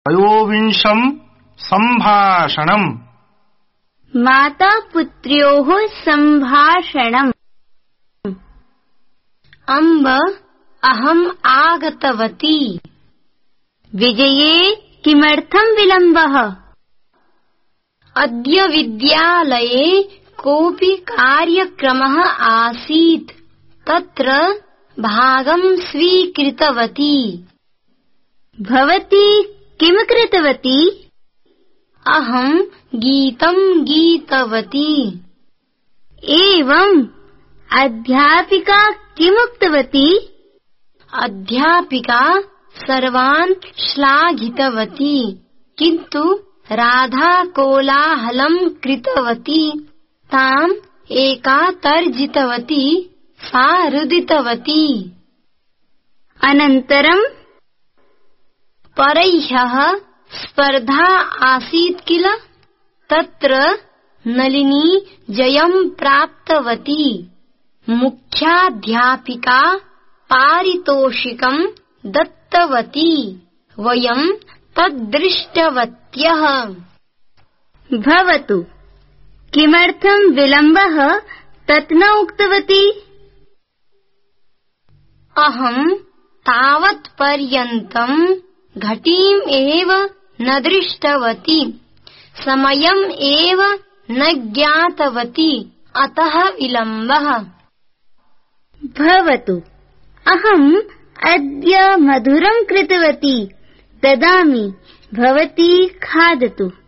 त्रयोविंशं सम्भाषणम्। मातापुत्र्योः सम्भाषणम्। अम्ब अहम् आगतवती। विजये किमर्थं विलम्बः? अद्य विद्यालये कोऽपि कार्यक्रमः आसीत्, तत्र भागं स्वीकृतवती। भवती किं कृतवती? अहं गीतं गीतवती। एवम्, अध्यापिका किमुक्तवती? अध्यापिका सर्वान् श्लाघितवती, किन्तु राधा कोलाहलं कृतवती। ताम् एका तर्जितवती, सा रुदितवती। अनन्तरं परह्यः स्पर्धा आसीत् किल? तत्र नलिनी जयं प्राप्तवती। मुख्याध्यापिका पारितोषिकं दत्तवती। वयं तद्दृष्टवत्यः। भवतु, किमर्थं विलम्बः तत् न उक्तवती? अहं तावत्पर्यन्तं घटीम् एव न दृष्टवती, समयम् एव न ज्ञातवती, अतः विलम्बः। भवतु, अहम् अद्य मधुरं कृतवती, ददामि, भवती खादतु।